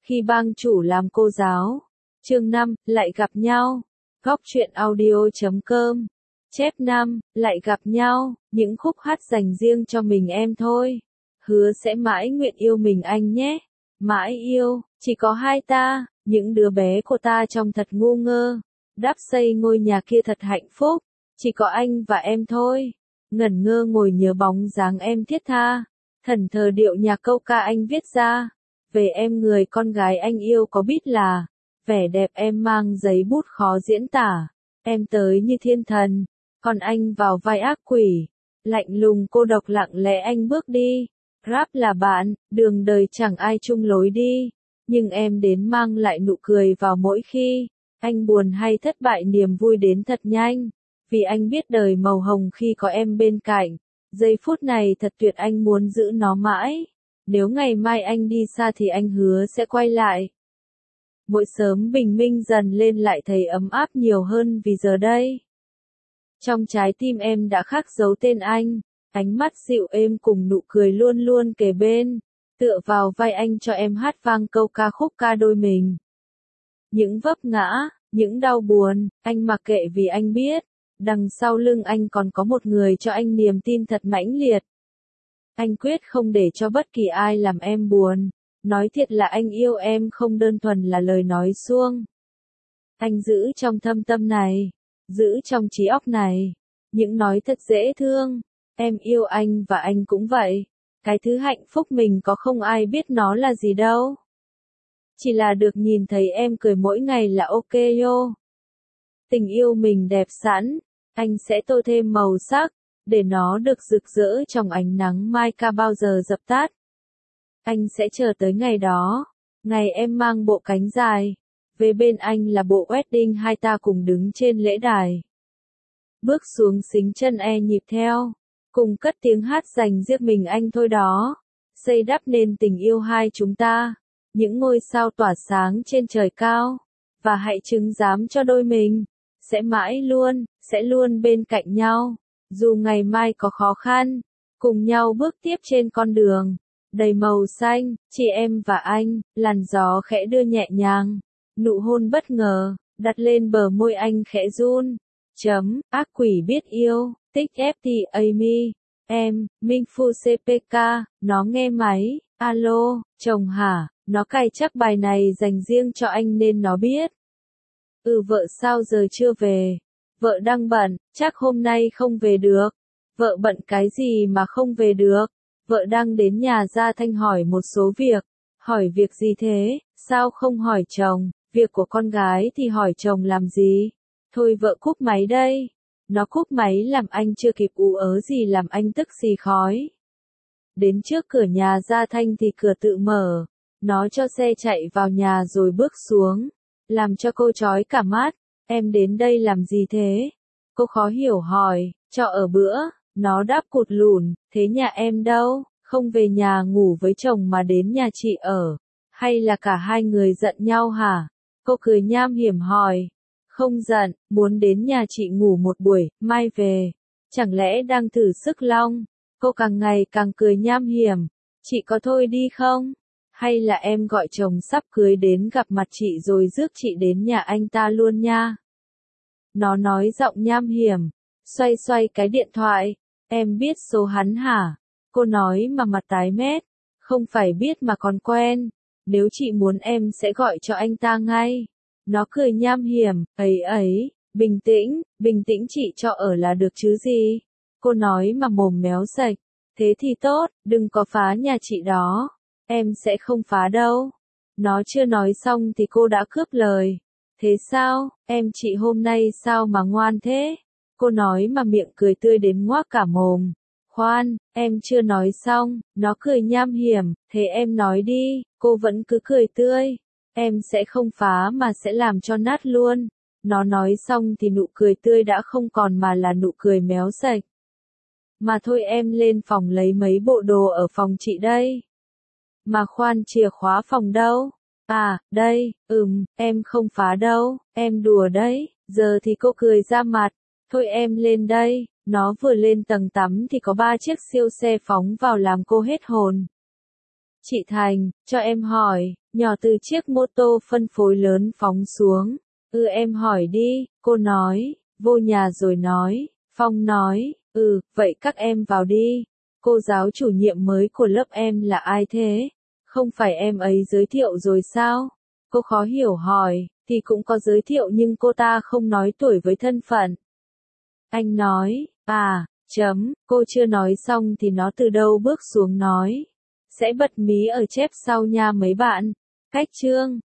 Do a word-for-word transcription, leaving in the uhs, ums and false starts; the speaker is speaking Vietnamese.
Khi bang chủ làm cô giáo. Chương năm, lại gặp nhau. Góc truyện audio chấm com. Chép năm, lại gặp nhau, những khúc hát dành riêng cho mình em thôi. Hứa sẽ mãi nguyện yêu mình anh nhé. Mãi yêu, chỉ có hai ta, những đứa bé của ta trông thật ngu ngơ. Đắp xây ngôi nhà kia thật hạnh phúc, chỉ có anh và em thôi. Ngẩn ngơ ngồi nhớ bóng dáng em thiết tha, thẫn thờ điệu nhạc câu ca anh viết ra. Về em người con gái anh yêu có biết là, vẻ đẹp em mang giấy bút khó diễn tả. Em tới như thiên thần, còn anh vào vai ác quỷ. Lạnh lùng cô độc lặng lẽ anh bước đi. Rap là bạn, đường đời chẳng ai chung lối đi. Nhưng em đến mang lại nụ cười vào mỗi khi anh buồn hay thất bại, niềm vui đến thật nhanh. Vì anh biết đời màu hồng khi có em bên cạnh. Giây phút này thật tuyệt, anh muốn giữ nó mãi. Nếu ngày mai anh đi xa thì anh hứa sẽ quay lại. Mỗi sớm bình minh dần lên lại thấy ấm áp nhiều hơn vì giờ đây. Trong trái tim em đã khắc dấu tên anh. Ánh mắt dịu êm cùng nụ cười luôn luôn kề bên. Tựa vào vai anh cho em hát vang câu ca khúc ca đôi mình. Những vấp ngã, những đau buồn, anh mặc kệ vì anh biết. Đằng sau lưng anh còn có một người cho anh niềm tin thật mãnh liệt. Anh quyết không để cho bất kỳ ai làm em buồn. Nói thiệt là anh yêu em không đơn thuần là lời nói suông. Anh giữ trong thâm tâm này, giữ trong trí óc này. Những nói thật dễ thương. Em yêu anh và anh cũng vậy. Cái thứ hạnh phúc mình có không ai biết nó là gì đâu. Chỉ là được nhìn thấy em cười mỗi ngày là ok yo. Tình yêu mình đẹp sẵn, anh sẽ tô thêm màu sắc, để nó được rực rỡ trong ánh nắng mai ca bao giờ dập tắt. Anh sẽ chờ tới ngày đó, ngày em mang bộ cánh dài, về bên anh là bộ wedding hai ta cùng đứng trên lễ đài. Bước xuống xính chân e nhịp theo, cùng cất tiếng hát dành riêng mình anh thôi đó, xây đắp nên tình yêu hai chúng ta, những ngôi sao tỏa sáng trên trời cao, và hãy chứng giám cho đôi mình, sẽ mãi luôn, sẽ luôn bên cạnh nhau, dù ngày mai có khó khăn, cùng nhau bước tiếp trên con đường, đầy màu xanh, chị em và anh, làn gió khẽ đưa nhẹ nhàng, nụ hôn bất ngờ, đặt lên bờ môi anh khẽ run, chấm, ác quỷ biết yêu, tích ép tê Amy, em, Minh Phu xê pê ca, nó nghe máy, alo, chồng hả, nó cài chắc bài này dành riêng cho anh nên nó biết. Ừ vợ sao giờ chưa về? Vợ đang bận, chắc hôm nay không về được. Vợ bận cái gì mà không về được? Vợ đang đến nhà Gia Thanh hỏi một số việc. Hỏi việc gì thế? Sao không hỏi chồng? Việc của con gái thì hỏi chồng làm gì? Thôi vợ cúp máy đây. Nó cúp máy làm anh chưa kịp ú ớ gì làm anh tức xì khói. Đến trước cửa nhà Gia Thanh thì cửa tự mở. Nó cho xe chạy vào nhà rồi bước xuống. Làm cho cô chói cả mắt. Em đến đây làm gì thế? Cô khó hiểu hỏi, cho ở bữa. Nó đáp cụt lùn, thế nhà em đâu? Không về nhà ngủ với chồng mà đến nhà chị ở. Hay là cả hai người giận nhau hả? Cô cười nham hiểm hỏi. Không giận, muốn đến nhà chị ngủ một buổi, mai về. Chẳng lẽ đang thử sức long? Cô càng ngày càng cười nham hiểm. Chị có thôi đi không? Hay là em gọi chồng sắp cưới đến gặp mặt chị rồi rước chị đến nhà anh ta luôn nha? Nó nói giọng nham hiểm, xoay xoay cái điện thoại. Em biết số hắn hả? Cô nói mà mặt tái mét. Không phải biết mà còn quen. Nếu chị muốn em sẽ gọi cho anh ta ngay. Nó cười nham hiểm, ấy ấy, bình tĩnh, bình tĩnh chị cho ở là được chứ gì. Cô nói mà mồm méo sạch. Thế thì tốt, đừng có phá nhà chị đó. Em sẽ không phá đâu. Nó chưa nói xong thì cô đã cướp lời. Thế sao, em chị hôm nay sao mà ngoan thế? Cô nói mà miệng cười tươi đến ngoác cả mồm. Khoan, em chưa nói xong, nó cười nham hiểm, thế em nói đi, cô vẫn cứ cười tươi. Em sẽ không phá mà sẽ làm cho nát luôn. Nó nói xong thì nụ cười tươi đã không còn mà là nụ cười méo sạch. Mà thôi em lên phòng lấy mấy bộ đồ ở phòng chị đây. Mà khoan, chìa khóa phòng đâu? À, đây, ừm, em không phá đâu, em đùa đấy. Giờ thì cô cười ra mặt. Thôi em lên đây. Nó vừa lên tầng tắm thì có ba chiếc siêu xe phóng vào làm cô hết hồn. Chị Thành, cho em hỏi, nhỏ từ chiếc mô tô phân phối lớn phóng xuống. Ừ em hỏi đi, cô nói, vô nhà rồi nói. Phong nói, ừ, vậy các em vào đi. Cô giáo chủ nhiệm mới của lớp em là ai thế? Không phải em ấy giới thiệu rồi sao? Cô khó hiểu hỏi, thì cũng có giới thiệu nhưng cô ta không nói tuổi với thân phận. Anh nói, à, chấm, cô chưa nói xong thì nó từ đâu bước xuống nói. Sẽ bật mí ở chép sau nha mấy bạn. Cách chương.